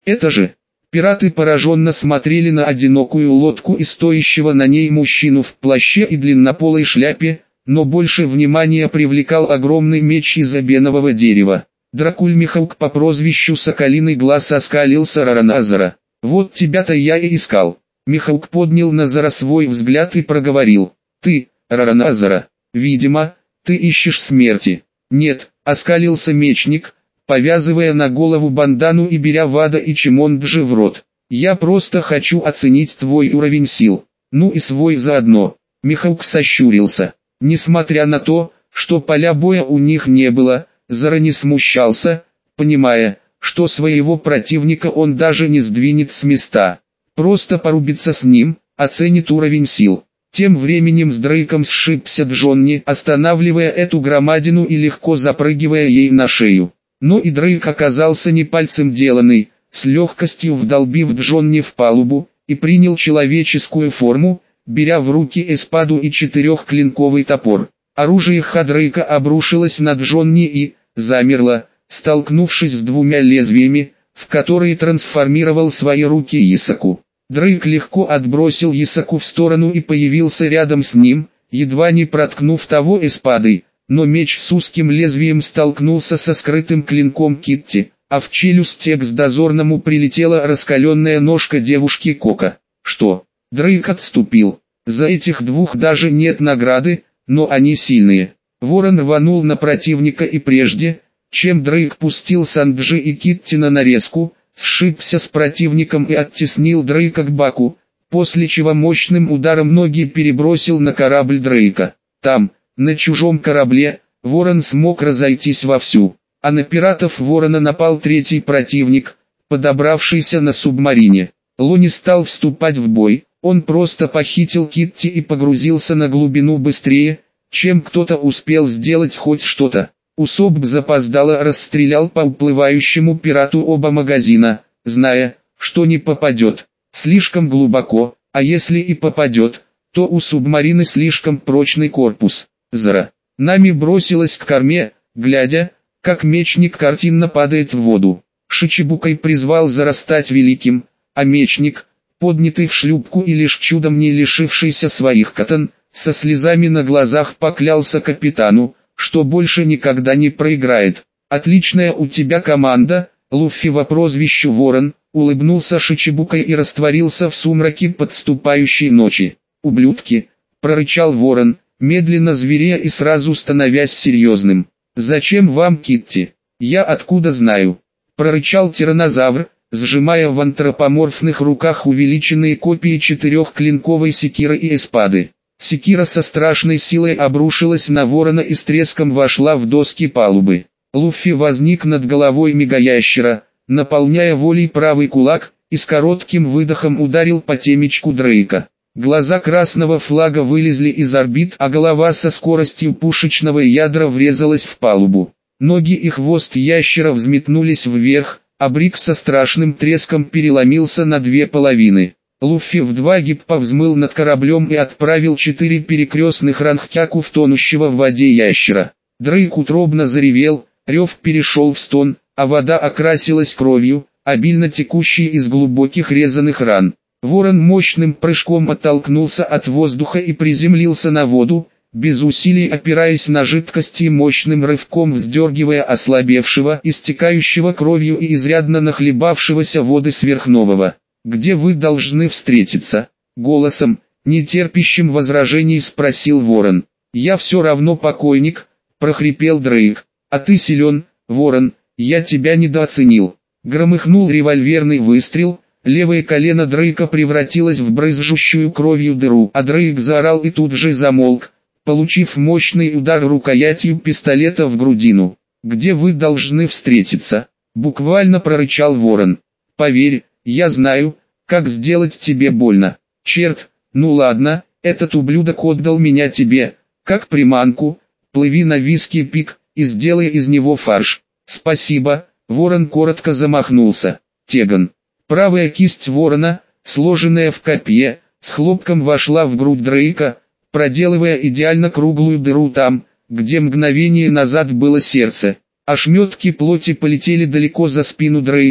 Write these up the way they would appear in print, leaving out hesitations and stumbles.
Это же... Пираты пораженно смотрели на одинокую лодку и стоящего на ней мужчину в плаще и длиннополой шляпе, но больше внимания привлекал огромный меч из обенового дерева. Дракуль Михаук по прозвищу Соколиный Глаз оскалился Рараназара. «Вот тебя-то я и искал». Михаук поднял на Зара свой взгляд и проговорил. «Ты, Рараназара, видимо, ты ищешь смерти». «Нет», — оскалился мечник, повязывая на голову бандану и беря Вада и Чимонджи в рот. «Я просто хочу оценить твой уровень сил, ну и свой заодно». Михаук сощурился. Несмотря на то, что поля боя у них не было, Зара не смущался, понимая, что своего противника он даже не сдвинет с места. Просто порубится с ним, оценит уровень сил. Тем временем с Дрейком сшибся Джонни, останавливая эту громадину и легко запрыгивая ей на шею. Но и Дрейк оказался не пальцем деланный, с легкостью вдолбив Джонни в палубу, и принял человеческую форму, беря в руки эспаду и четырехклинковый топор. Оружие Хадрейка обрушилось на Джонни и замерло, столкнувшись с двумя лезвиями, в которые трансформировал свои руки Исаку. Дрейк легко отбросил Исаку в сторону и появился рядом с ним, едва не проткнув того эспадой. Но меч с узким лезвием столкнулся со скрытым клинком Китти, а в челюсть экс-дозорному прилетела раскаленная ножка девушки Кока. Что? Дрейк отступил. За этих двух даже нет награды, но они сильные. Ворон рванул на противника и прежде, чем Дрейк пустил Санджи и Китти на нарезку, сшибся с противником и оттеснил Дрейка к баку, после чего мощным ударом ноги перебросил на корабль Дрейка. Там, на чужом корабле, Ворон смог разойтись вовсю, а на пиратов Ворона напал третий противник, подобравшийся на субмарине. Ло не стал вступать в бой, он просто похитил Китти и погрузился на глубину быстрее, чем кто-то успел сделать хоть что-то. Усоб запоздало расстрелял по уплывающему пирату оба магазина, зная, что не попадет. Слишком глубоко, а если и попадет, то у субмарины слишком прочный корпус. Зара Нами бросилась к корме, глядя, как мечник картинно падает в воду. Шичибукай призвал Зара стать великим, а мечник, поднятый в шлюпку и лишь чудом не лишившийся своих катан, со слезами на глазах поклялся капитану, что больше никогда не проиграет. «Отличная у тебя команда, Луффи по прозвищу Ворон», улыбнулся Шичибукай и растворился в сумраке подступающей ночи. «Ублюдки», прорычал Ворон, медленно зверея и сразу становясь серьезным. «Зачем вам Китти? Я откуда знаю?» Прорычал тираннозавр, сжимая в антропоморфных руках увеличенные копии четырехклинковой секиры и эспады. Секира со страшной силой обрушилась на Ворона и с треском вошла в доски палубы. Луффи возник над головой мегаящера, наполняя волей правый кулак, и с коротким выдохом ударил по темечку Дрейка. Глаза красного флага вылезли из орбит, а голова со скоростью пушечного ядра врезалась в палубу. Ноги и хвост ящера взметнулись вверх, а брик со страшным треском переломился на две половины. Луффи в два гиппа взмыл над кораблем и отправил 4 перекрестных ранхтяку в тонущего в воде ящера. Дрейк утробно заревел, рев перешел в стон, а вода окрасилась кровью, обильно текущей из глубоких резаных ран. Ворон мощным прыжком оттолкнулся от воздуха и приземлился на воду, без усилий опираясь на жидкость и мощным рывком вздергивая ослабевшего, истекающего кровью и изрядно нахлебавшегося воды сверхнового. «Где вы должны встретиться?» Голосом, не терпящим возражений спросил Ворон. «Я все равно покойник», прохрипел Дрейк. «А ты силен, Ворон, я тебя недооценил». Громыхнул револьверный выстрел. Левое колено Дрейка превратилось в брызжущую кровью дыру, а Дрейк заорал и тут же замолк, получив мощный удар рукоятью пистолета в грудину. «Где вы должны встретиться?» Буквально прорычал Ворон. «Поверь, я знаю, как сделать тебе больно». «Черт, ну ладно, этот ублюдок отдал меня тебе, как приманку, плыви на Виски Пик и сделай из него фарш». «Спасибо», Ворон коротко замахнулся. Теган. Правая кисть Ворона, сложенная в копье, с хлопком вошла в грудь Дрейка, проделывая идеально круглую дыру там, где мгновение назад было сердце. Ошметки плоти полетели далеко за спину Дрейка,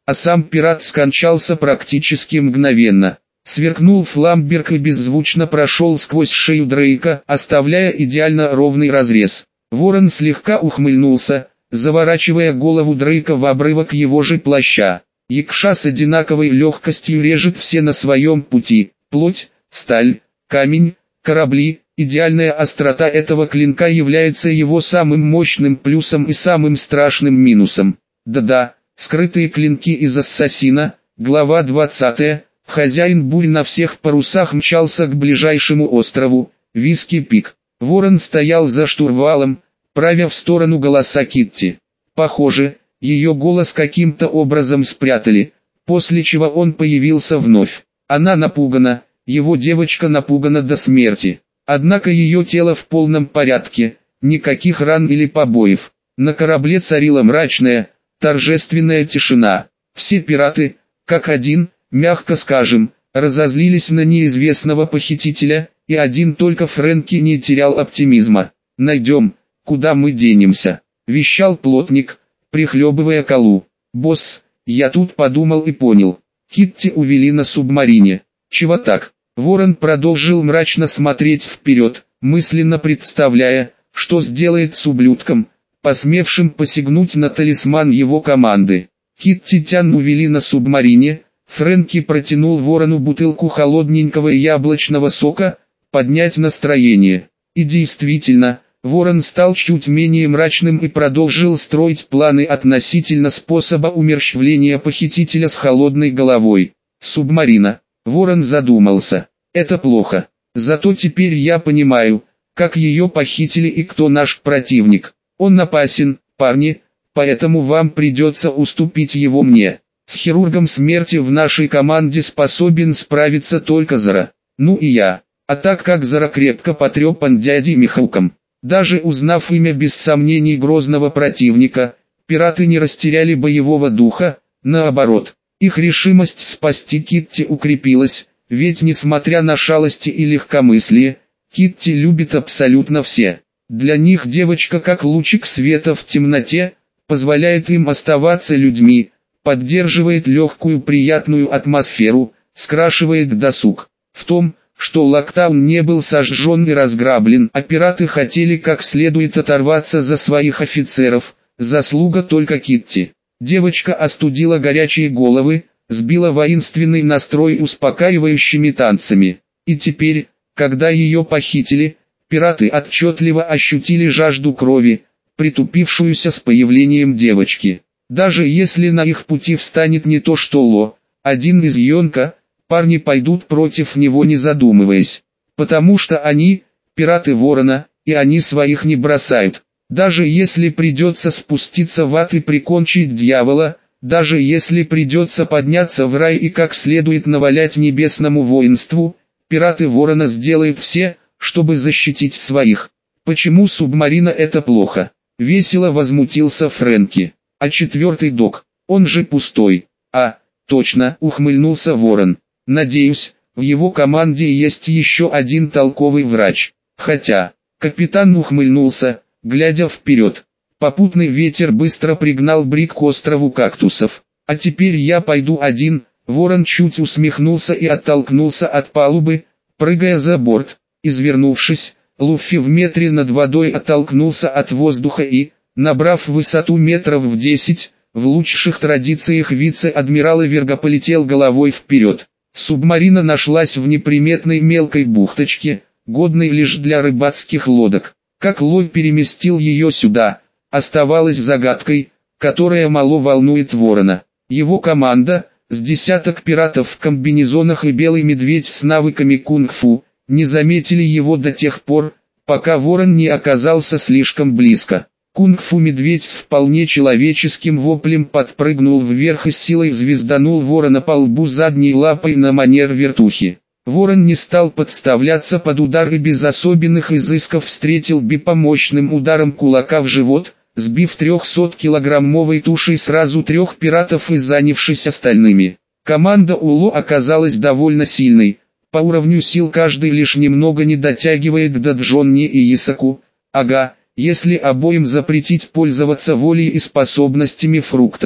а сам пират скончался практически мгновенно. Сверкнул фламберг и беззвучно прошел сквозь шею Дрейка, оставляя идеально ровный разрез. Ворон слегка ухмыльнулся, заворачивая голову Дрейка в обрывок его же плаща. Якша с одинаковой легкостью режет все на своем пути: плоть, сталь, камень, корабли. Идеальная острота этого клинка является его самым мощным плюсом и самым страшным минусом. Да-да, скрытые клинки из Ассасина, глава 20. Хозяин бурь на всех парусах мчался к ближайшему острову, Виски-Пик. Ворон стоял за штурвалом, правя в сторону голоса Китти. Похоже, ее голос каким-то образом спрятали, после чего он появился вновь. Она напугана, его девочка напугана до смерти. Однако ее тело в полном порядке, никаких ран или побоев. На корабле царила мрачная, торжественная тишина. Все пираты, как один, мягко скажем, разозлились на неизвестного похитителя, и один только Фрэнки не терял оптимизма. «Найдем, куда мы денемся», — вещал плотник, прихлебывая колу. «Босс, я тут подумал и понял. Китти увели на субмарине». «Чего так?» Ворон продолжил мрачно смотреть вперед, мысленно представляя, что сделает с ублюдком, посмевшим посягнуть на талисман его команды. Китти Тян увели на субмарине. Фрэнки протянул Ворону бутылку холодненького яблочного сока, поднять настроение. И действительно, Ворон стал чуть менее мрачным и продолжил строить планы относительно способа умерщвления похитителя с холодной головой. Субмарина. Ворон задумался. Это плохо. Зато теперь я понимаю, как ее похитили и кто наш противник. Он опасен, парни, поэтому вам придется уступить его мне. С хирургом смерти в нашей команде способен справиться только Зара. Ну и я. А так как Зара крепко потрепан дядей Михауком. Даже узнав имя без сомнений грозного противника, пираты не растеряли боевого духа, наоборот. Их решимость спасти Китти укрепилась, ведь несмотря на шалости и легкомыслие, Китти любит абсолютно все. Для них девочка как лучик света в темноте, позволяет им оставаться людьми, поддерживает легкую приятную атмосферу, скрашивает досуг. В том, что Локтаун не был сожжен и разграблен, а пираты хотели как следует оторваться за своих офицеров, заслуга только Китти. Девочка остудила горячие головы, сбила воинственный настрой успокаивающими танцами. И теперь, когда ее похитили, пираты отчетливо ощутили жажду крови, притупившуюся с появлением девочки. Даже если на их пути встанет не то что Ло, один из Йонка, парни пойдут против него не задумываясь. Потому что они, пираты Ворона, и они своих не бросают. Даже если придется спуститься в ад и прикончить дьявола, даже если придется подняться в рай и как следует навалять небесному воинству, пираты Ворона сделают все, чтобы защитить своих. Почему субмарина это плохо? Весело возмутился Фрэнки. А четвертый док, он же пустой. А, точно, ухмыльнулся Ворон. Надеюсь, в его команде есть еще один толковый врач. Хотя, капитан ухмыльнулся, глядя вперед. Попутный ветер быстро пригнал Брик к острову кактусов. А теперь я пойду один. Ворон чуть усмехнулся и оттолкнулся от палубы, прыгая за борт. Извернувшись, Луффи в метре над водой оттолкнулся от воздуха и, набрав высоту метров в 10, в лучших традициях вице-адмирала Верга полетел головой вперед. Субмарина нашлась в неприметной мелкой бухточке, годной лишь для рыбацких лодок. Как Лой переместил ее сюда, оставалось загадкой, которая мало волнует Ворона. Его команда, с десяток пиратов в комбинезонах и белый медведь с навыками кунг-фу, не заметили его до тех пор, пока Ворон не оказался слишком близко. Кунг-фу медведь с вполне человеческим воплем подпрыгнул вверх и с силой звезданул Ворона по лбу задней лапой на манер вертухи. Ворон не стал подставляться под удар и без особенных изысков встретил Бипа мощным ударом кулака в живот, сбив 300-килограммовой тушей сразу 3 пиратов и занявшись остальными. Команда Уло оказалась довольно сильной, по уровню сил каждый лишь немного не дотягивает до Джонни и Исаку. Ага, если обоим запретить пользоваться волей и способностями фруктов.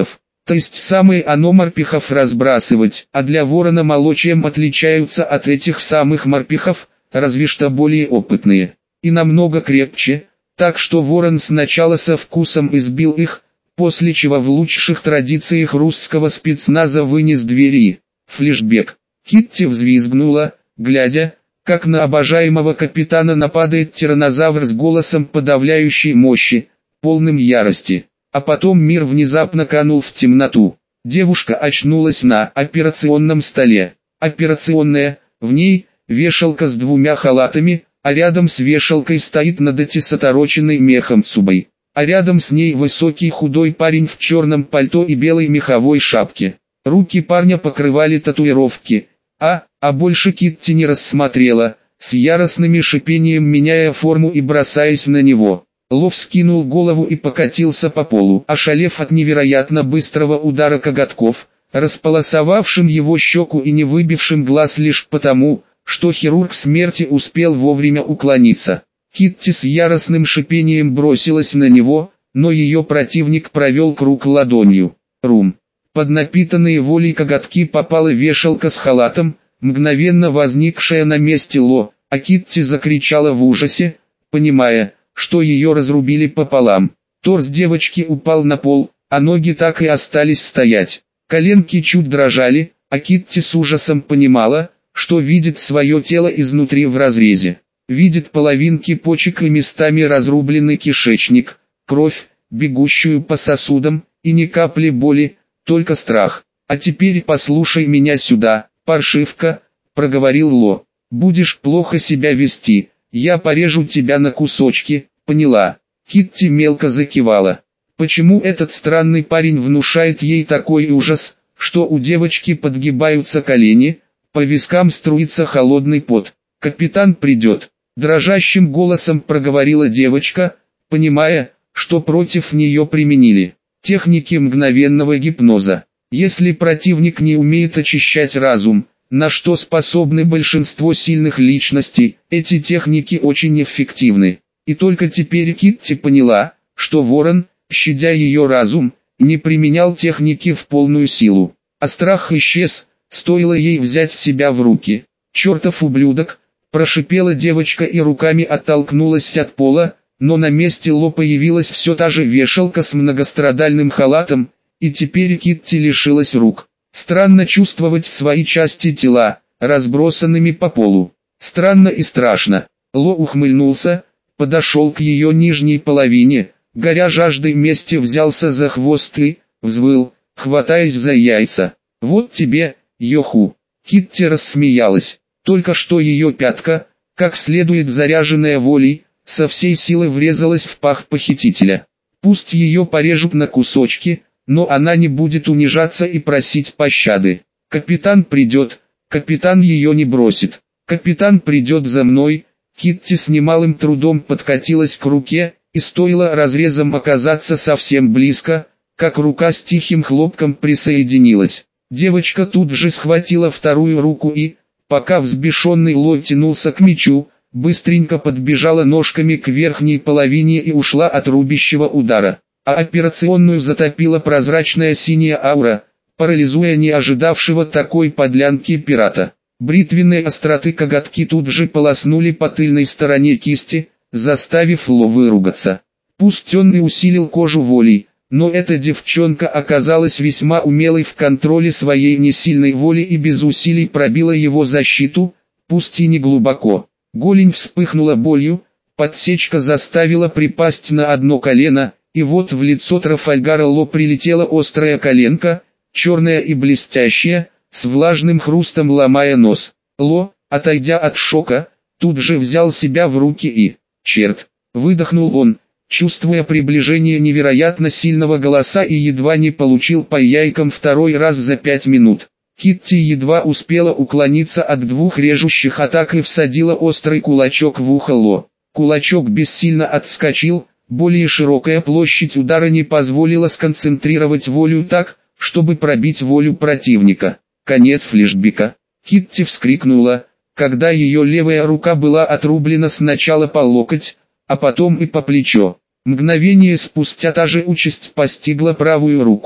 То есть самые оно морпехов разбрасывать, а для ворона мало чем отличаются от этих самых морпехов, разве что более опытные. И намного крепче, так что ворон сначала со вкусом избил их, после чего в лучших традициях русского спецназа вынес двери. Флешбек. Китти взвизгнула, глядя, как на обожаемого капитана нападает тираннозавр с голосом подавляющей мощи, полным ярости. А потом мир внезапно канул в темноту. Девушка очнулась на операционном столе. Операционная, в ней вешалка с двумя халатами, а рядом с вешалкой стоит надотис отороченный мехом Цубой. А рядом с ней высокий худой парень в черном пальто и белой меховой шапке. Руки парня покрывали татуировки, а больше Китти не рассмотрела, с яростным шипением меняя форму и бросаясь на него. Ло вскинул голову и покатился по полу, ошалев от невероятно быстрого удара коготков, располосовавшим его щеку и не выбившим глаз лишь потому, что хирург смерти успел вовремя уклониться. Китти с яростным шипением бросилась на него, но ее противник провел круг ладонью. Рум. Под напитанные волей коготки попала вешалка с халатом, мгновенно возникшая на месте Ло, а Китти закричала в ужасе, понимая, что ее разрубили пополам. Торс девочки упал на пол, а ноги так и остались стоять. Коленки чуть дрожали, а Китти с ужасом понимала, что видит свое тело изнутри в разрезе. Видит половинки почек и местами разрубленный кишечник, кровь, бегущую по сосудам, и ни капли боли, только страх. «А теперь послушай меня сюда, паршивка», — проговорил Ло. «Будешь плохо себя вести, я порежу тебя на кусочки, поняла?» Китти мелко закивала. Почему этот странный парень внушает ей такой ужас, что у девочки подгибаются колени, по вискам струится холодный пот? «Капитан придет», — дрожащим голосом проговорила девочка, понимая, что против нее применили техники мгновенного гипноза. Если противник не умеет очищать разум, на что способны большинство сильных личностей, эти техники очень эффективны. И только теперь Китти поняла, что ворон, щадя ее разум, не применял техники в полную силу. А страх исчез, стоило ей взять себя в руки. «Чертов ублюдок!» – прошипела девочка и руками оттолкнулась от пола, но на месте Ло появилась все та же вешалка с многострадальным халатом, и теперь Китти лишилась рук. Странно чувствовать свои части тела, разбросанными по полу. Странно и страшно. Ло ухмыльнулся, подошел к ее нижней половине, горя жаждой мести взялся за хвост и взвыл, хватаясь за яйца. «Вот тебе, Йоху!» Китти рассмеялась. Только что ее пятка, как следует заряженная волей, со всей силы врезалась в пах похитителя. Пусть ее порежут на кусочки, но она не будет унижаться и просить пощады. «Капитан придет, капитан ее не бросит, капитан придет за мной». Китти с немалым трудом подкатилась к руке, и стоило разрезом оказаться совсем близко, как рука с тихим хлопком присоединилась. Девочка тут же схватила вторую руку и, пока взбешенный Ло тянулся к мечу, быстренько подбежала ножками к верхней половине и ушла от рубящего удара. А операционную затопила прозрачная синяя аура, парализуя не ожидавшего такой подлянки пирата. Бритвенные остроты коготки тут же полоснули по тыльной стороне кисти, заставив Ло выругаться. Пусть он и усилил кожу волей, но эта девчонка оказалась весьма умелой в контроле своей несильной воли и без усилий пробила его защиту, пусть и не глубоко. Голень вспыхнула болью, подсечка заставила припасть на одно колено, и вот в лицо Трафальгара Ло прилетела острая коленка, черная и блестящая, с влажным хрустом ломая нос. Ло, отойдя от шока, тут же взял себя в руки и... «Черт!» — выдохнул он, чувствуя приближение невероятно сильного голоса и едва не получил по яйкам второй раз за 5 минут. Китти едва успела уклониться от двух режущих атак и всадила острый кулачок в ухо Ло. Кулачок бессильно отскочил, более широкая площадь удара не позволила сконцентрировать волю так, чтобы пробить волю противника. Конец флешбека. Китти вскрикнула, когда ее левая рука была отрублена сначала по локоть, а потом и по плечо. Мгновение спустя та же участь постигла правую руку.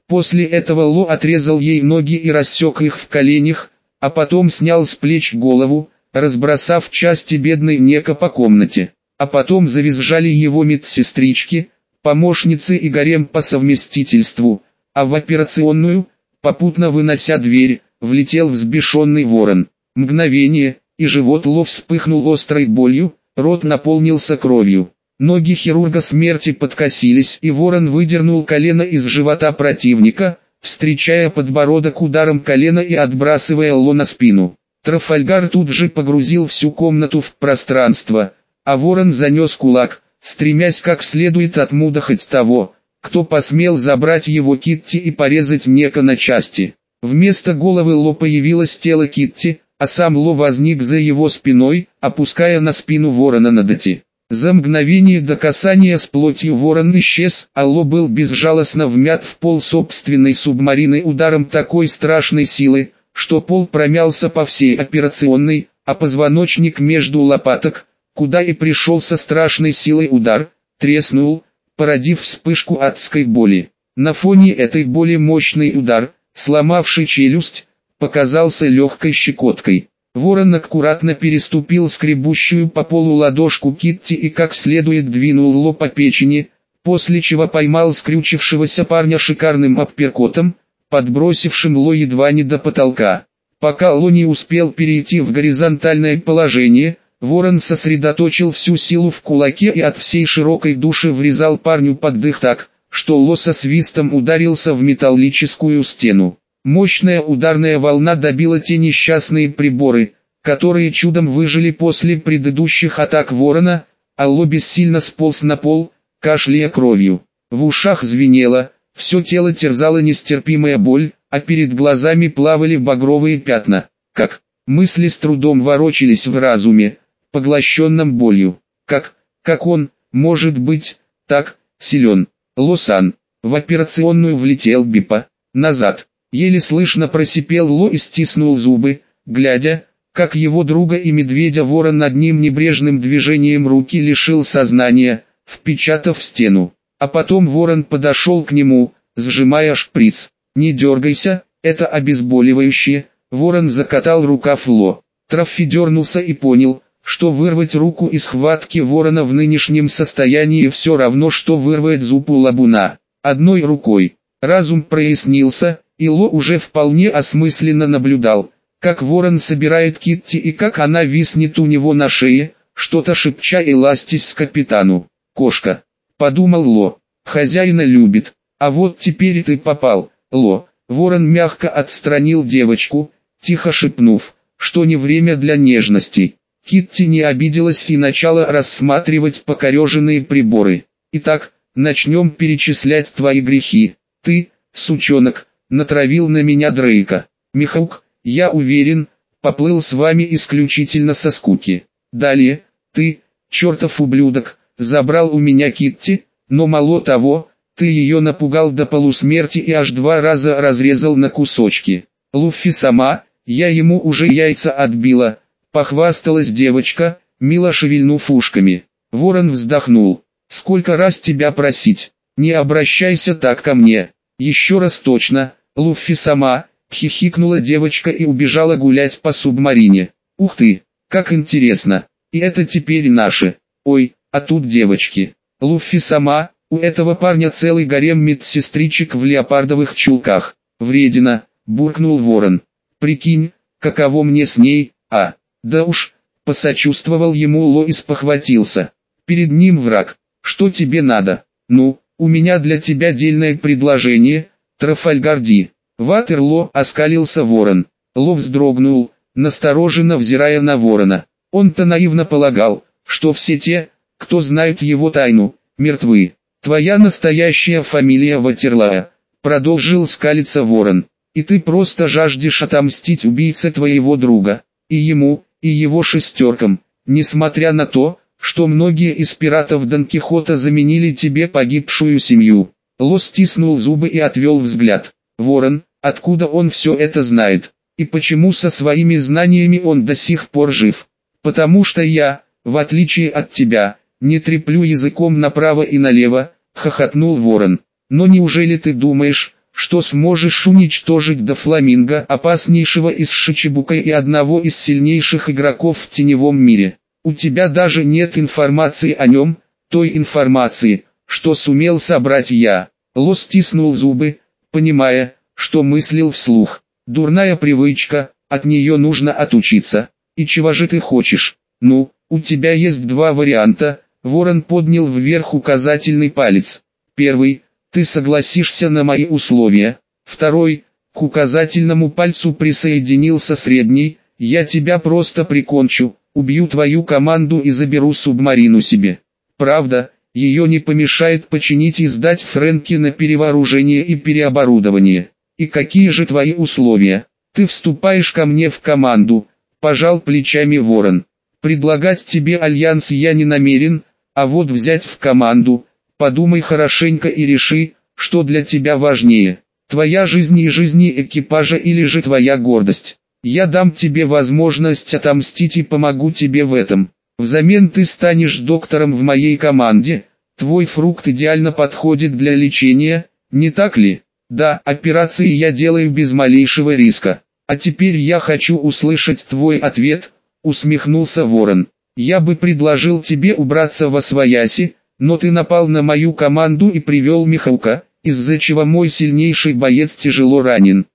После этого Ло отрезал ей ноги и рассек их в коленях, а потом снял с плеч голову, разбросав части бедной Неко по комнате. А потом завизжали его медсестрички, помощницы и гарем по совместительству, а в операционную, попутно вынося дверь, влетел взбешенный ворон. Мгновение, и живот Ло вспыхнул острой болью, рот наполнился кровью. Ноги хирурга смерти подкосились, и ворон выдернул колено из живота противника, встречая подбородок ударом колена и отбрасывая Ло на спину. Трафальгар тут же погрузил всю комнату в пространство, а ворон занес кулак, стремясь как следует отмудохать того, кто посмел забрать его Китти и порезать Неко на части. Вместо головы Ло появилось тело Китти, а сам Ло возник за его спиной, опуская на спину ворона Надати. За мгновение до касания с плотью ворон исчез, а Ло был безжалостно вмят в пол собственной субмарины ударом такой страшной силы, что пол промялся по всей операционной, а позвоночник между лопаток, куда и пришел со страшной силой удар, треснул, породив вспышку адской боли. На фоне этой боли мощный удар, сломавший челюсть, показался легкой щекоткой. Ворон аккуратно переступил скребущую по полу ладошку Китти и как следует двинул Ло по печени, после чего поймал скрючившегося парня шикарным апперкотом, подбросившим Ло едва не до потолка. Пока Ло не успел перейти в горизонтальное положение, ворон сосредоточил всю силу в кулаке и от всей широкой души врезал парню под дых так, что Ло со свистом ударился в металлическую стену. Мощная ударная волна добила те несчастные приборы, которые чудом выжили после предыдущих атак ворона, а Ло бессильно сполз на пол, кашляя кровью. В ушах звенело, все тело терзала нестерпимая боль, а перед глазами плавали багровые пятна. Как мысли с трудом ворочались в разуме, поглощенном болью. Как он, может быть, так силен? Ло-сан. В операционную влетел Бипа. Назад. Еле слышно просипел Ло и стиснул зубы, глядя, как его друга и медведя ворон над ним небрежным движением руки лишил сознания, впечатав в стену. А потом ворон подошел к нему, сжимая шприц. «Не дергайся, это обезболивающее». Ворон закатал рукав Ло. Траффи дернулся и понял, что вырвать руку из хватки ворона в нынешнем состоянии все равно, что вырвать зуб у лабуна. Одной рукой. Разум прояснился, и Ло уже вполне осмысленно наблюдал, как ворон собирает Китти и как она виснет у него на шее, что-то шепча и ластясь к капитану. «Кошка», — подумал Ло, — «хозяина любит, а вот теперь и ты попал, Ло». Ворон мягко отстранил девочку, тихо шепнув, что не время для нежностей. Китти не обиделась и начала рассматривать покореженные приборы. «Итак, начнем перечислять твои грехи. Ты, сучонок, натравил на меня Дрейка. Михаук, я уверен, поплыл с вами исключительно со скуки. Далее, ты, чертов ублюдок, забрал у меня Китти, но мало того, ты ее напугал до полусмерти и аж 2 раза разрезал на кусочки. Луффи сама, я ему уже яйца отбила», — похвасталась девочка, мило шевельнув ушками. Ворон вздохнул. «Сколько раз тебя просить? Не обращайся так ко мне». «Еще раз точно, Луффи сама», — хихикнула девочка и убежала гулять по субмарине. «Ух ты, как интересно, и это теперь наши. Ой, а тут девочки. Луффи сама, у этого парня целый гарем медсестричек в леопардовых чулках». «Вредина», — буркнул ворон. «Прикинь, каково мне с ней, а?» «Да уж», — посочувствовал ему Ло и спохватился. «Перед ним враг. Что тебе надо?» «Ну, у меня для тебя дельное предложение, Трафальгарди». «Ватерло», — оскалился ворон. Ло вздрогнул, настороженно взирая на ворона. Он-то наивно полагал, что все те, кто знают его тайну, мертвы. «Твоя настоящая фамилия Ватерлаа», — продолжил скалиться ворон. «И ты просто жаждешь отомстить убийце твоего друга, и ему, и его шестеркам, несмотря на то, что многие из пиратов Дон Кихота заменили тебе погибшую семью». Ло стиснул зубы и отвел взгляд. «Ворон, откуда он все это знает? И почему со своими знаниями он до сих пор жив?» «Потому что я, в отличие от тебя, не треплю языком направо и налево», — хохотнул ворон. «Но неужели ты думаешь, что сможешь уничтожить Дофламинго, опаснейшего из Шичибука и одного из сильнейших игроков в теневом мире. У тебя даже нет информации о нем, той информации, что сумел собрать я. Ло стиснул зубы, понимая, что мыслил вслух. Дурная привычка, от нее нужно отучиться. И чего же ты хочешь? Ну, у тебя есть два варианта. Ворон поднял вверх указательный палец. Первый, ты согласишься на мои условия. Второй, к указательному пальцу присоединился средний, я тебя просто прикончу, убью твою команду и заберу субмарину себе. Правда, ее не помешает починить и сдать Фрэнки на перевооружение и переоборудование. И какие же твои условия? Ты вступаешь ко мне в команду, пожал плечами Ворон. Предлагать тебе альянс я не намерен, а вот взять в команду, подумай хорошенько и реши, что для тебя важнее. Твоя жизнь и жизни экипажа или же твоя гордость. Я дам тебе возможность отомстить и помогу тебе в этом. Взамен ты станешь доктором в моей команде, твой фрукт идеально подходит для лечения, не так ли? Да, операции я делаю без малейшего риска. А теперь я хочу услышать твой ответ, усмехнулся Ворон. Я бы предложил тебе убраться восвояси, но ты напал на мою команду и привел Михалка, из-за чего мой сильнейший боец тяжело ранен.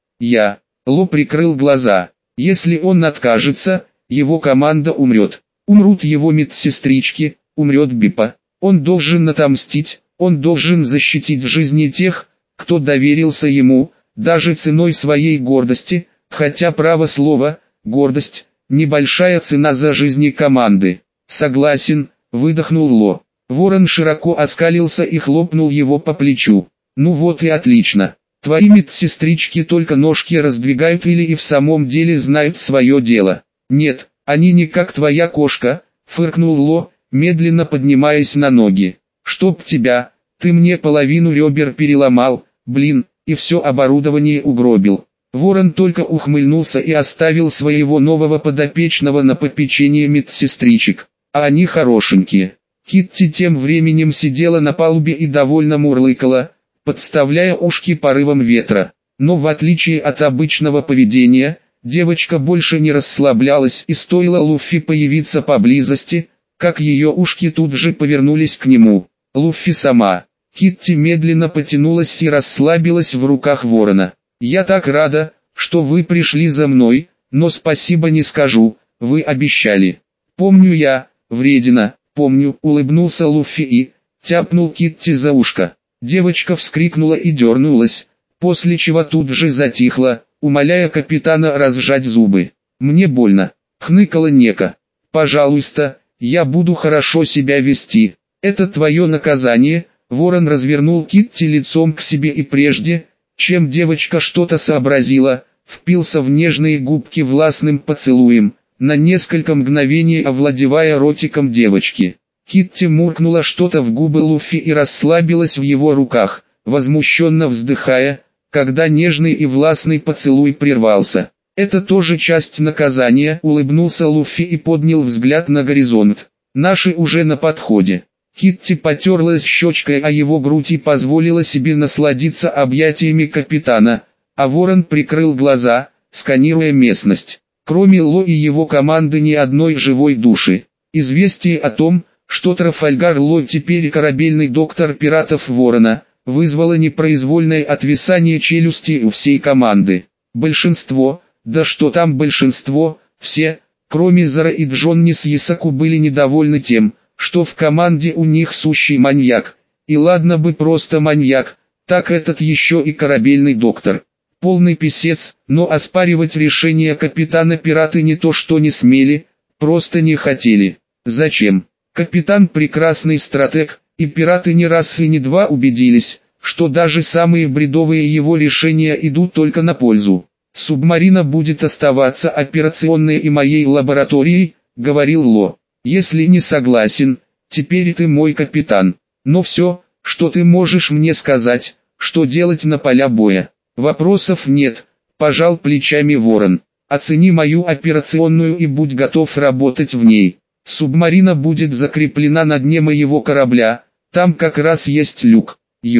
Ло прикрыл глаза. Если он откажется, его команда умрет. Умрут его медсестрички, умрет Бипа. Он должен отомстить, он должен защитить жизни тех, кто доверился ему, даже ценой своей гордости, хотя право слова, гордость, небольшая цена за жизни команды. Согласен, выдохнул Ло. Ворон широко оскалился и хлопнул его по плечу. Ну вот и отлично. Твои медсестрички только ножки раздвигают или и в самом деле знают свое дело. Нет, они не как твоя кошка, фыркнул Ло, медленно поднимаясь на ноги. Чтоб тебя, ты мне половину ребер переломал, блин, и все оборудование угробил. Ворон только ухмыльнулся и оставил своего нового подопечного на попечение медсестричек. А они хорошенькие. Китти тем временем сидела на палубе и довольно мурлыкала, подставляя ушки порывам ветра. Но в отличие от обычного поведения, девочка больше не расслаблялась, и стоило Луффи появиться поблизости, как ее ушки тут же повернулись к нему. Луффи сама. Китти медленно потянулась и расслабилась в руках Ворона. «Я так рада, что вы пришли за мной, но спасибо не скажу, вы обещали». «Помню я, вредина, помню», улыбнулся Луффи и тяпнул Китти за ушко. Девочка вскрикнула и дернулась, после чего тут же затихла, умоляя капитана разжать зубы. «Мне больно», хныкала Нека. «Пожалуйста, я буду хорошо себя вести. Это твое наказание». Ворон развернул Китти лицом к себе и прежде, чем девочка что-то сообразила, впился в нежные губки властным поцелуем, на несколько мгновений овладевая ротиком девочки. Китти муркнула что-то в губы Луффи и расслабилась в его руках, возмущенно вздыхая, когда нежный и властный поцелуй прервался. «Это тоже часть наказания», улыбнулся Луффи и поднял взгляд на горизонт. «Наши уже на подходе». Китти потерлась щечкой о его грудь и позволила себе насладиться объятиями капитана, а Ворон прикрыл глаза, сканируя местность. Кроме Ло и его команды ни одной живой души. Известие о том, что Трафальгар Ло теперь корабельный доктор пиратов Ворона, вызвало непроизвольное отвисание челюсти у всей команды. Большинство, да что там большинство, все, кроме Зара и Джонни с Ясаку были недовольны тем, что в команде у них сущий маньяк. И ладно бы просто маньяк, так этот еще и корабельный доктор. Полный писец, но оспаривать решение капитана пираты не то что не смели, просто не хотели. Зачем? Капитан прекрасный стратег, и пираты не раз и не два убедились, что даже самые бредовые его решения идут только на пользу. «Субмарина будет оставаться операционной и моей лабораторией», — говорил Ло. «Если не согласен, теперь ты мой капитан. Но все, что ты можешь мне сказать, что делать на поля боя?» «Вопросов нет», — пожал плечами Ворон. «Оцени мою операционную и будь готов работать в ней. Субмарина будет закреплена на дне моего корабля, там как раз есть люк.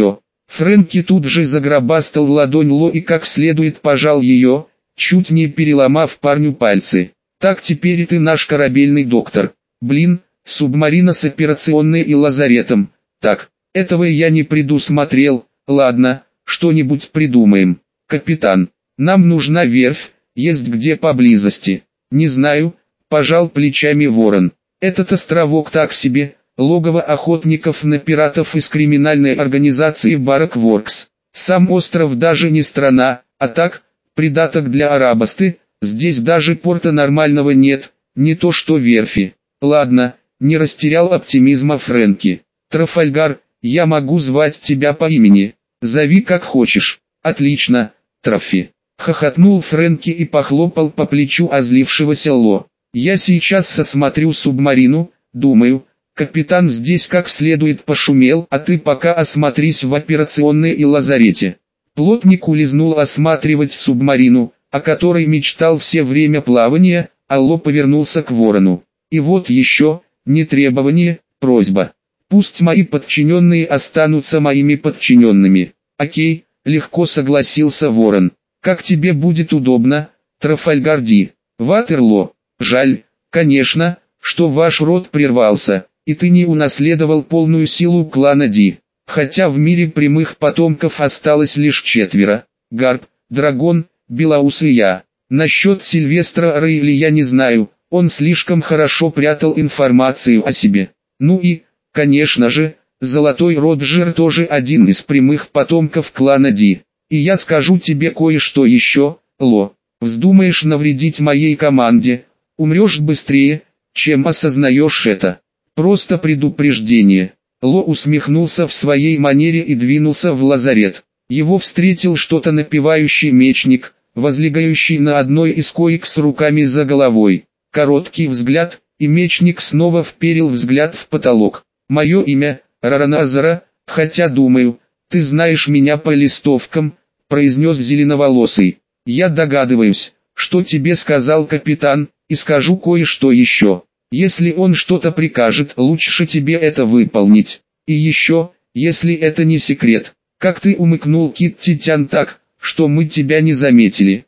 Фрэнки тут же загробастал ладонь Ло и как следует пожал ее, чуть не переломав парню пальцы. «Так теперь ты наш корабельный доктор. Блин, субмарина с операционной и лазаретом. Так, этого я не предусмотрел. Ладно, что-нибудь придумаем. Капитан, нам нужна верфь, есть где поблизости». «Не знаю», пожал плечами Ворон. «Этот островок так себе, логово охотников на пиратов из криминальной организации Барак Воркс. Сам остров даже не страна, а так, придаток для арабасты, здесь даже порта нормального нет, не то что верфи». «Ладно», не растерял оптимизма Фрэнки. «Трафальгар, я могу звать тебя по имени, зови как хочешь». «Отлично, Траффи», хохотнул Фрэнки и похлопал по плечу озлившегося Ло. «Я сейчас осмотрю субмарину, думаю, капитан здесь как следует пошумел, а ты пока осмотрись в операционной и лазарете». Плотник улизнул осматривать субмарину, о которой мечтал все время плавания, а Ло повернулся к Ворону. «И вот еще, не требование, просьба. Пусть мои подчиненные останутся моими подчиненными». «Окей», легко согласился Ворон. «Как тебе будет удобно, Трафальгар Ди. Ватерлоо. Жаль, конечно, что ваш род прервался, и ты не унаследовал полную силу клана Ди. Хотя в мире прямых потомков осталось лишь 4. Гарп, Драгон, Белоус и я. Насчет Сильвестра Рейли я не знаю, он слишком хорошо прятал информацию о себе. Ну и, конечно же, Золотой Роджер тоже один из прямых потомков клана Ди. И я скажу тебе кое-что еще, Ло. Вздумаешь навредить моей команде, умрешь быстрее, чем осознаешь это. Просто предупреждение». Ло усмехнулся в своей манере и двинулся в лазарет. Его встретил что-то напевающий мечник, возлегающий на одной из коек с руками за головой. Короткий взгляд, и мечник снова вперил взгляд в потолок. «Мое имя, Рараназара, хотя думаю, ты знаешь меня по листовкам», произнес зеленоволосый. «Я догадываюсь, что тебе сказал капитан, и скажу кое-что еще. Если он что-то прикажет, лучше тебе это выполнить. И еще, если это не секрет, как ты умыкнул Китти-тян так, что мы тебя не заметили».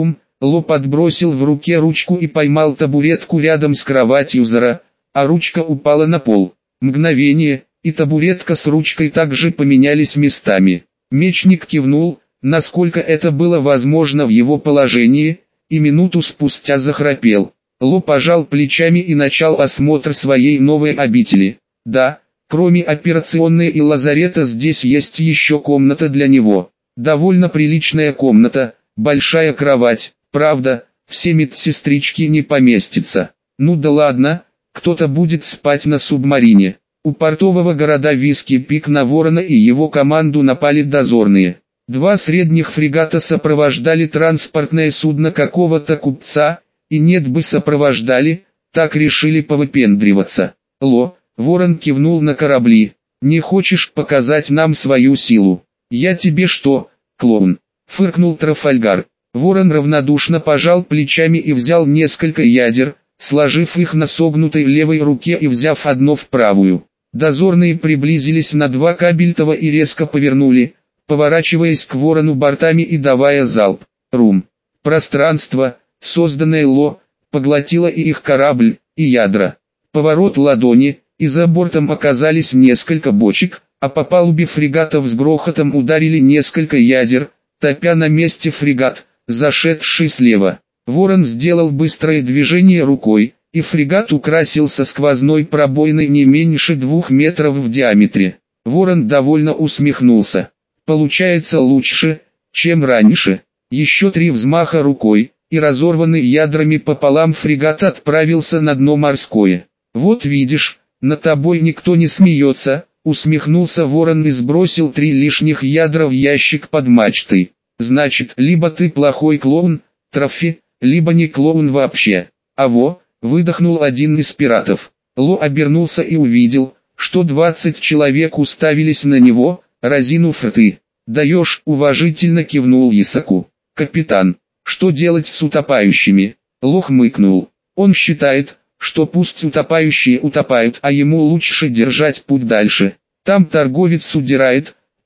Ло подбросил в руке ручку и поймал табуретку рядом с кроватью Зара, а ручка упала на пол. Мгновение, и табуретка с ручкой также поменялись местами. Мечник кивнул, насколько это было возможно в его положении, и минуту спустя захрапел. Ло пожал плечами и начал осмотр своей новой обители. Да, кроме операционной и лазарета здесь есть еще комната для него. Довольно приличная комната, большая кровать, правда, все медсестрички не поместятся. Ну да ладно, кто-то будет спать на субмарине. У портового города Виски Пик на Ворона и его команду напали дозорные. 2 средних фрегата сопровождали транспортное судно какого-то купца, и нет бы сопровождали, так решили повыпендриваться. «Ло», Ворон кивнул на корабли, «не хочешь показать нам свою силу?» «Я тебе что, клоун?» фыркнул Трафальгар. Ворон равнодушно пожал плечами и взял несколько ядер, сложив их на согнутой левой руке и взяв одно в правую. Дозорные приблизились на 2 кабельтова и резко повернули, поворачиваясь к Ворону бортами и давая залп. Пространство, созданное Ло, поглотило и их корабль, и ядра. Поворот ладони, и за бортом оказались несколько бочек, а по палубе фрегатов с грохотом ударили несколько ядер, топя на месте фрегат, зашедший слева. Ворон сделал быстрое движение рукой, и фрегат украсился сквозной пробоиной не меньше 2 метров в диаметре. Ворон довольно усмехнулся. «Получается лучше, чем раньше». Еще 3 взмаха рукой, и разорванный ядрами пополам фрегат отправился на дно морское. «Вот видишь, над тобой никто не смеется», усмехнулся Ворон и сбросил 3 лишних ядра в ящик под мачтой. «Значит, либо ты плохой клоун, Траффи, либо не клоун вообще». «Аво», выдохнул один из пиратов. Ло обернулся и увидел, что 20 человек уставились на него, разинув рты. «Даешь», уважительно кивнул Исаку. «Капитан, что делать с утопающими?» Ло хмыкнул. «Он считает, что пусть утопающие утопают, а ему лучше держать путь дальше. Там торговец удирает,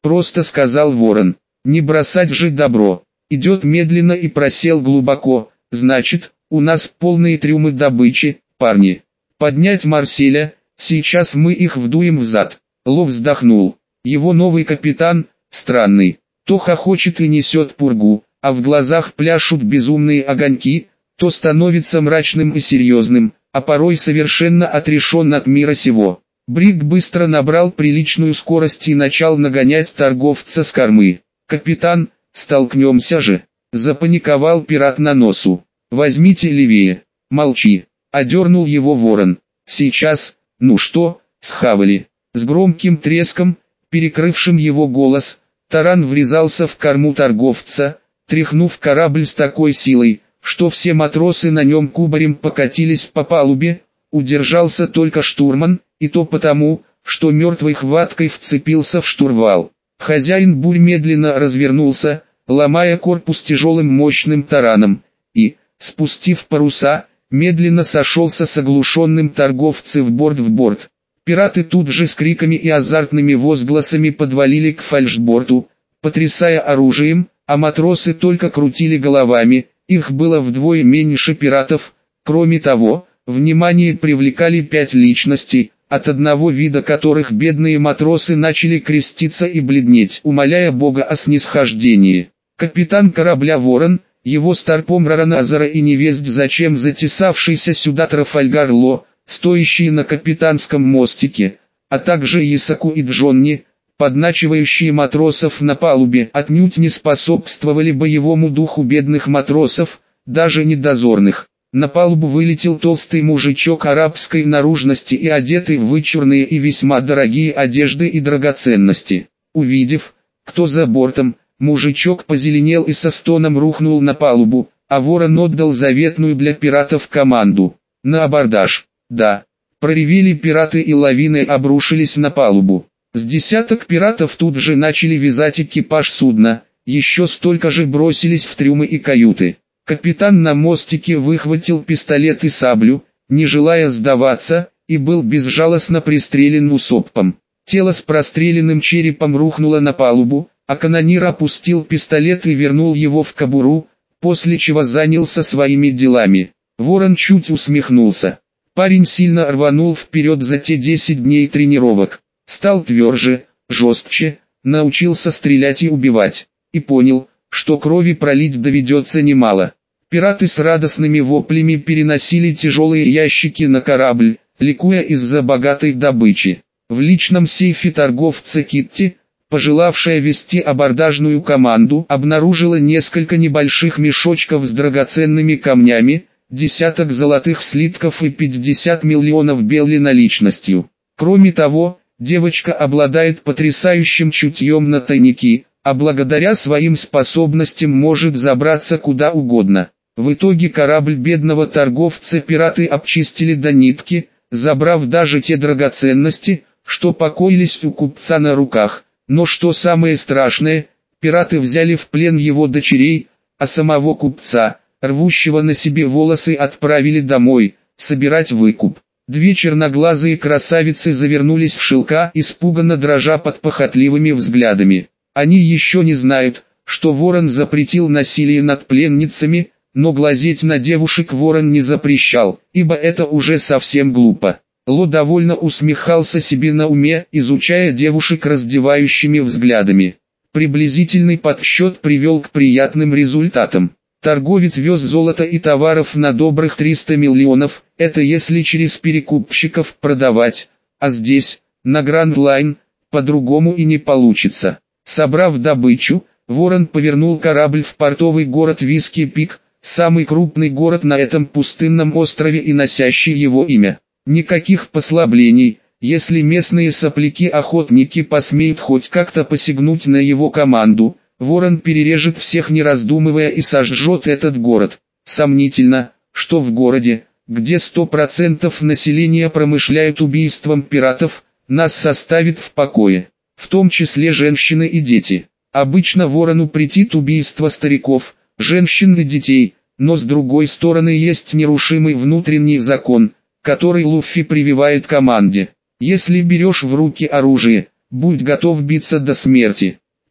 просто сказал Ворон. Не бросать же добро. Идет медленно и просел глубоко, значит, у нас полные трюмы добычи, парни. Поднять Марселя, сейчас мы их вдуем в зад. Ло вздохнул. Его новый капитан, странный, то хохочет и несет пургу, а в глазах пляшут безумные огоньки, то становится мрачным и серьезным, а порой совершенно отрешен от мира сего. Бриг быстро набрал приличную скорость и начал нагонять торговца с кормы. «Капитан, столкнемся же!» — запаниковал пират на носу. «Возьмите левее!» «Молчи!» — одернул его Ворон. «Сейчас, ну что, схавали!» С громким треском, перекрывшим его голос, таран врезался в корму торговца, тряхнув корабль с такой силой, что все матросы на нем кубарем покатились по палубе, удержался только штурман, и то потому, что мертвой хваткой вцепился в штурвал. Хозяин бурь медленно развернулся, ломая корпус тяжелым мощным тараном, и, спустив паруса, медленно сошелся с оглушенным торговцем в борт. Пираты тут же с криками и азартными возгласами подвалили к фальшборту, потрясая оружием, а матросы только крутили головами, их было вдвое меньше пиратов. Кроме того, внимание привлекали 5 личностей, от одного вида которых бедные матросы начали креститься и бледнеть, умоляя Бога о снисхождении. Капитан корабля «Ворон», его старпом Рараназара и невесть зачем затесавшийся сюда Трафальгар Ло, стоящие на капитанском мостике, а также Исаку и Джонни, подначивающие матросов на палубе, отнюдь не способствовали боевому духу бедных матросов, даже не дозорных. На палубу вылетел толстый мужичок арабской наружности и одетый в вычурные и весьма дорогие одежды и драгоценности. Увидев, кто за бортом, мужичок позеленел и со стоном рухнул на палубу, а Ворон отдал заветную для пиратов команду. На абордаж. Да. Проревели пираты и лавиной обрушились на палубу. С десяток пиратов тут же начали вязать экипаж судна, еще столько же бросились в трюмы и каюты. Капитан на мостике выхватил пистолет и саблю, не желая сдаваться, и был безжалостно пристрелен усоппом. Тело с простреленным черепом рухнуло на палубу, а канонир опустил пистолет и вернул его в кобуру, после чего занялся своими делами. Ворон чуть усмехнулся. Парень сильно рванул вперед за те 10 дней тренировок. Стал тверже, жестче, научился стрелять и убивать. И понял, что крови пролить доведется немало. Пираты с радостными воплями переносили тяжелые ящики на корабль, ликуя из-за богатой добычи. В личном сейфе торговца Китти, пожелавшая вести абордажную команду, обнаружила несколько небольших мешочков с драгоценными камнями, десяток золотых слитков и 50 миллионов белли наличностью. Кроме того, девочка обладает потрясающим чутьем на тайники, а благодаря своим способностям может забраться куда угодно. В итоге корабль бедного торговца пираты обчистили до нитки, забрав даже те драгоценности, что покоились у купца на руках. Но что самое страшное, пираты взяли в плен его дочерей, а самого купца, рвущего на себе волосы, отправили домой, собирать выкуп. 2 черноглазые красавицы завернулись в шелка, испуганно дрожа под похотливыми взглядами. Они еще не знают, что Ворон запретил насилие над пленницами, но глазеть на девушек Ворон не запрещал, ибо это уже совсем глупо. Ло довольно усмехался себе на уме, изучая девушек раздевающими взглядами. Приблизительный подсчет привел к приятным результатам. Торговец вез золото и товаров на добрых 300 миллионов, это если через перекупщиков продавать, а здесь, на Гранд Лайн, по-другому и не получится. Собрав добычу, Ворон повернул корабль в портовый город Виски-Пик, самый крупный город на этом пустынном острове и носящий его имя. Никаких послаблений, если местные сопляки-охотники посмеют хоть как-то посягнуть на его команду, Ворон перережет всех не раздумывая и сожжет этот город. Сомнительно, что в городе, где 100% населения промышляют убийством пиратов, нас составит в покое, в том числе женщины и дети. Обычно Ворону претит убийство стариков, женщин и детей, но с другой стороны есть нерушимый внутренний закон, который Луффи прививает команде. Если берешь в руки оружие, будь готов биться до смерти.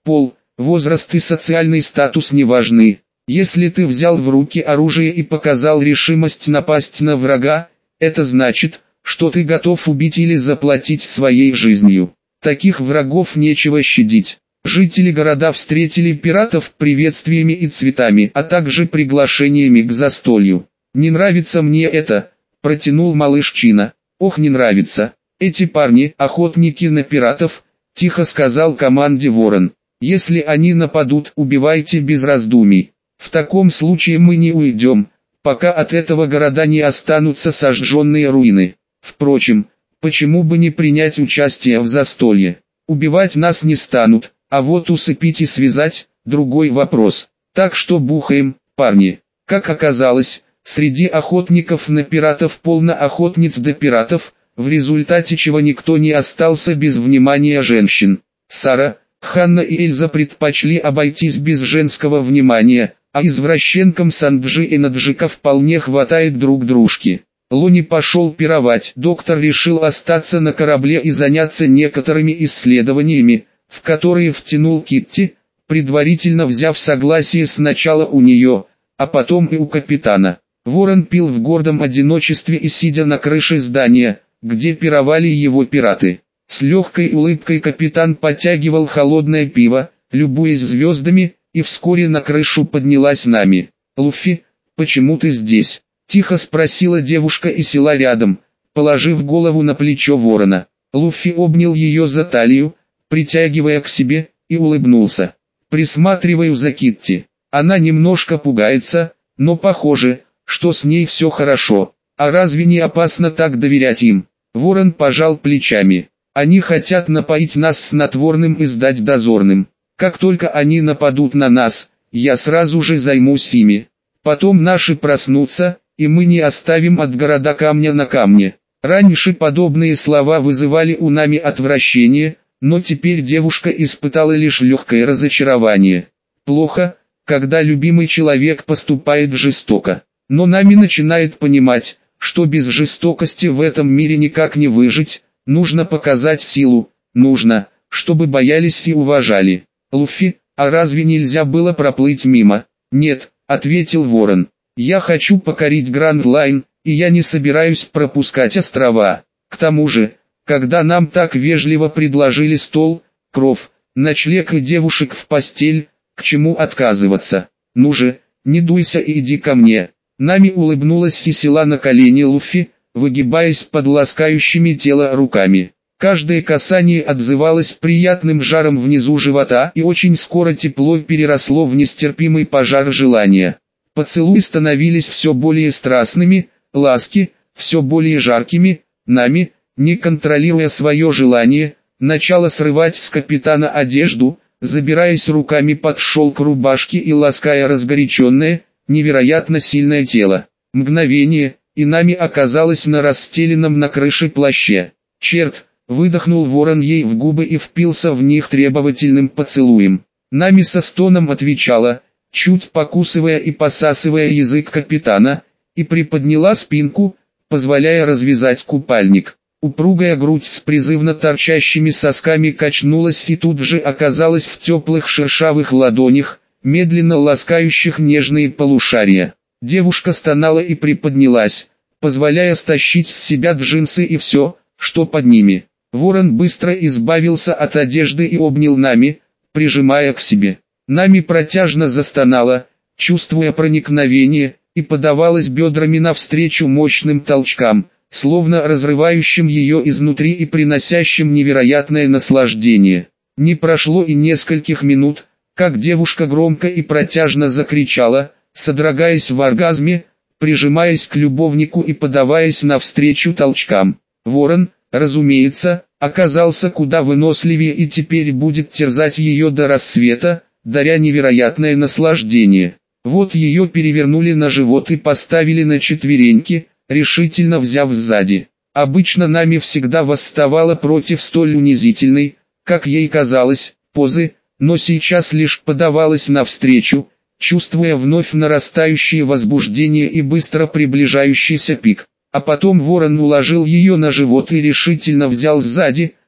пол, возраст и социальный статус не важны. Если ты взял в руки оружие и показал решимость напасть на врага, это значит, что ты готов убить или заплатить своей жизнью. Таких врагов нечего щадить. Жители города встретили пиратов приветствиями и цветами, а также приглашениями к застолью. «Не нравится мне это», – протянул малыш Чина. «Ох, не нравится. Эти парни – охотники на пиратов», – тихо сказал команде Ворон. «Если они нападут, убивайте без раздумий. В таком случае мы не уйдем, пока от этого города не останутся сожженные руины. Впрочем, почему бы не принять участие в застолье? Убивать нас не станут, а вот усыпить и связать – другой вопрос. Так что бухаем, парни». Как оказалось, среди охотников на пиратов полно охотниц до пиратов, в результате чего никто не остался без внимания женщин. Сара, Ханна и Эльза предпочли обойтись без женского внимания, а извращенкам Санджи и Наджика вполне хватает друг дружки. Лони пошел пировать. Доктор решил остаться на корабле и заняться некоторыми исследованиями, в которые втянул Китти, предварительно взяв согласие сначала у нее, а потом и у капитана. Ворон пил в гордом одиночестве и сидя на крыше здания, где пировали его пираты. С легкой улыбкой капитан подтягивал холодное пиво, любуясь звездами, и вскоре на крышу поднялась Нами. «Луффи, почему ты здесь?» – тихо спросила девушка и села рядом, положив голову на плечо ворона. Луффи обнял ее за талию, притягивая к себе, и улыбнулся. «Присматриваю за Китти. Она немножко пугается, но похоже, что с ней все хорошо. А разве не опасно так доверять им?» Ворон пожал плечами. «Они хотят напоить нас снотворным и сдать дозорным. Как только они нападут на нас, я сразу же займусь ими. Потом наши проснутся, и мы не оставим от города камня на камне». Раньше подобные слова вызывали у Нами отвращение, но теперь девушка испытала лишь легкое разочарование. Плохо, когда любимый человек поступает жестоко. Но Нами начинает понимать, что без жестокости в этом мире никак не выжить, нужно показать силу, нужно, чтобы боялись и уважали. «Луффи, а разве нельзя было проплыть мимо?» «Нет», — ответил Ворон. «Я хочу покорить Гранд Лайн, и я не собираюсь пропускать острова. К тому же, когда нам так вежливо предложили стол, кров, ночлег и девушек в постель, к чему отказываться? Ну же, не дуйся и иди ко мне». Нами улыбнулась и села на колени Луффи, выгибаясь под ласкающими тело руками. Каждое касание отзывалось приятным жаром внизу живота, и очень скоро тепло переросло в нестерпимый пожар желания. Поцелуи становились все более страстными, ласки, все более жаркими. Нами, не контролируя свое желание, начала срывать с капитана одежду, забираясь руками под шелк рубашки и лаская разгоряченное, невероятно сильное тело. Мгновение, и Нами оказалась на расстеленном на крыше плаще. «Черт!» — выдохнул Ворон ей в губы и впился в них требовательным поцелуем. Нами со стоном отвечала, чуть покусывая и посасывая язык капитана, и приподняла спинку, позволяя развязать купальник. Упругая грудь с призывно торчащими сосками качнулась и тут же оказалась в теплых шершавых ладонях, медленно ласкающих нежные полушария. Девушка стонала и приподнялась, позволяя стащить с себя джинсы и все, что под ними. Ворон быстро избавился от одежды и обнял Нами, прижимая к себе. Нами протяжно застонала, чувствуя проникновение, и подавалась бедрами навстречу мощным толчкам, словно разрывающим ее изнутри и приносящим невероятное наслаждение. Не прошло и нескольких минут, как девушка громко и протяжно закричала, содрогаясь в оргазме, прижимаясь к любовнику и подаваясь навстречу толчкам. Ворон, разумеется, оказался куда выносливее и теперь будет терзать ее до рассвета, даря невероятное наслаждение. Вот ее перевернули на живот и поставили на четвереньки, решительно взяв сзади. Обычно Нами всегда восставала против столь унизительной, как ей казалось, позы, но сейчас лишь подавалась навстречу, чувствуя вновь нарастающее возбуждение и быстро приближающийся пик. А потом Ворон уложил ее на живот и решительно взял сзади,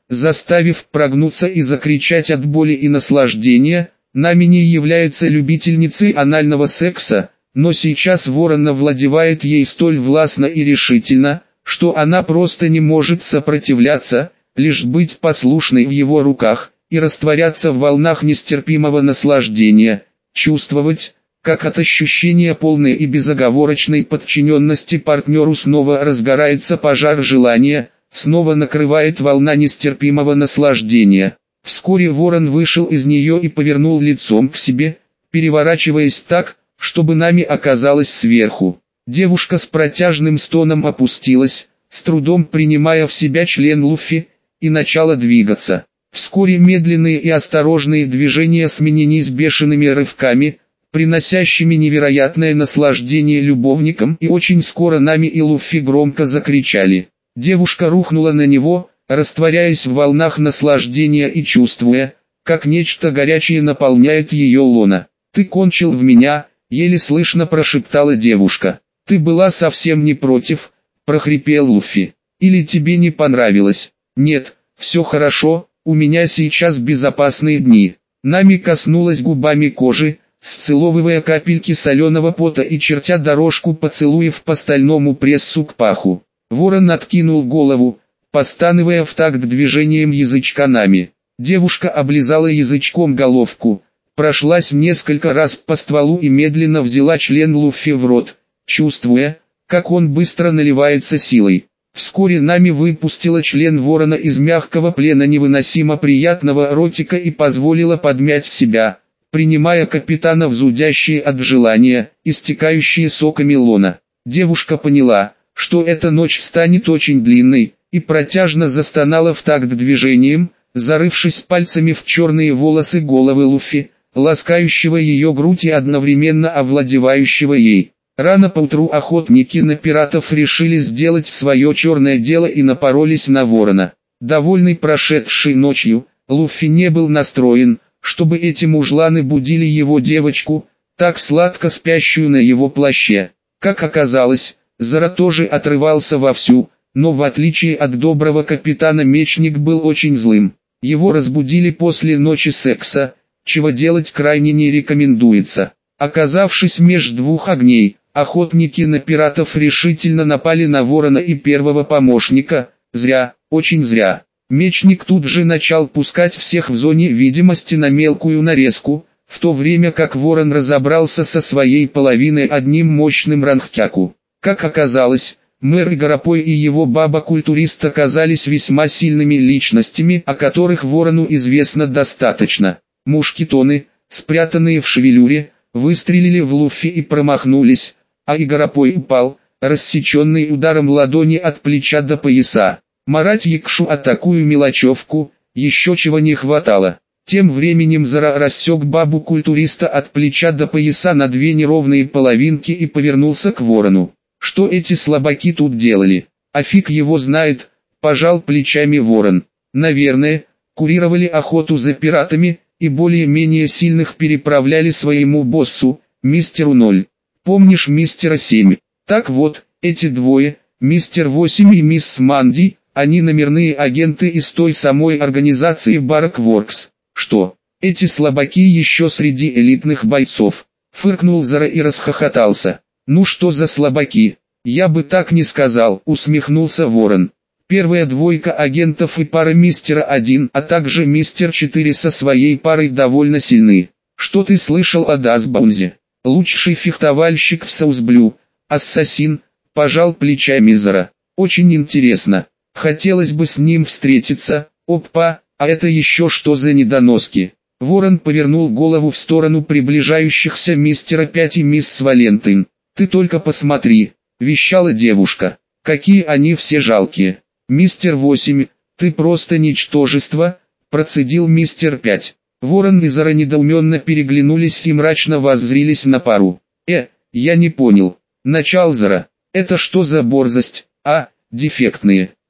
заставив прогнуться и закричать от боли и наслаждения. Нами не является любительницей анального секса, но сейчас ворон овладевает ей столь властно и решительно, что она просто не может сопротивляться, лишь быть послушной в его руках и растворяться в волнах нестерпимого наслаждения, чувствовать, как от ощущения полной и безоговорочной подчиненности партнеру снова разгорается пожар желания, снова накрывает волна нестерпимого наслаждения. Вскоре ворон вышел из нее и повернул лицом к себе, переворачиваясь так, чтобы нами оказалось сверху. Девушка с протяжным стоном опустилась, с трудом принимая в себя член Луффи, и начала двигаться. Вскоре медленные и осторожные движения сменились бешеными рывками, приносящими невероятное наслаждение любовникам, и очень скоро нами и Луффи громко закричали. Девушка рухнула на него, растворяясь в волнах наслаждения и чувствуя, как нечто горячее наполняет ее лоно. «Ты кончил в меня», — еле слышно прошептала девушка. «Ты была совсем не против», — прохрипел Луффи. «Или тебе не понравилось?» «Нет, все хорошо, у меня сейчас безопасные дни». Нами коснулась губами кожи, сцеловывая капельки соленого пота и чертя дорожку поцелуев по стальному прессу к паху. Ворон откинул голову, постанывая в такт движением язычка нами. Девушка облизала язычком головку, прошлась несколько раз по стволу и медленно взяла член Луффи в рот, чувствуя, как он быстро наливается силой. Вскоре нами выпустила член ворона из мягкого плена невыносимо приятного ротика и позволила подмять себя, принимая капитана в зудящие от желания, истекающие соками лона. Девушка поняла, что эта ночь станет очень длинной, и протяжно застонала в такт движением, зарывшись пальцами в черные волосы головы Луффи, ласкающего ее грудь и одновременно овладевающего ей. Рано поутру охотники на пиратов решили сделать свое черное дело и напоролись на ворона. Довольный прошедшей ночью, Луффи не был настроен, чтобы эти мужланы будили его девочку, так сладко спящую на его плаще. Как оказалось, Зара тоже отрывался вовсю, но в отличие от доброго капитана мечник был очень злым. Его разбудили после ночи секса, чего делать крайне не рекомендуется. Оказавшись меж двух огней, охотники на пиратов решительно напали на ворона и первого помощника. Зря, очень зря. Мечник тут же начал пускать всех в зоне видимости на мелкую нарезку, в то время как ворон разобрался со своей половиной одним мощным рангкяку. Как оказалось, мэр Игоропой и его баба-культурист оказались весьма сильными личностями, о которых ворону известно достаточно. Мушкетоны, спрятанные в шевелюре, выстрелили в Луффи и промахнулись, а Игоропой упал, рассеченный ударом ладони от плеча до пояса. Марать Якшу о такую мелочевку, еще чего не хватало. Тем временем Зара рассек бабу культуриста от плеча до пояса на две неровные половинки и повернулся к ворону. Что эти слабаки тут делали? А фиг его знает, пожал плечами ворон. Наверное, курировали охоту за пиратами, и более-менее сильных переправляли своему боссу, мистеру 0. Помнишь мистера 7? Так вот, эти двое, мистер 8 и мисс Манди, они номерные агенты из той самой организации Барак Воркс. Что, эти слабаки еще среди элитных бойцов? Фыркнул Зара и расхохотался. Ну что за слабаки? Я бы так не сказал, усмехнулся ворон. Первая двойка агентов и пара мистера 1, а также мистер 4 со своей парой довольно сильны. Что ты слышал о Дасбаунзе? Лучший фехтовальщик в Саусблю, ассасин, пожал плечами Зара. Очень интересно. Хотелось бы с ним встретиться. Опа, а это еще что за недоноски? Ворон повернул голову в сторону приближающихся мистера 5 и мисс Валентин. Ты только посмотри, вещала девушка. Какие они все жалкие. Мистер 8, ты просто ничтожество, процедил мистер 5. Ворон и Зара недоуменно переглянулись и мрачно воззрились на пару. Я не понял. Начал Зара. Это что за борзость, дефектные.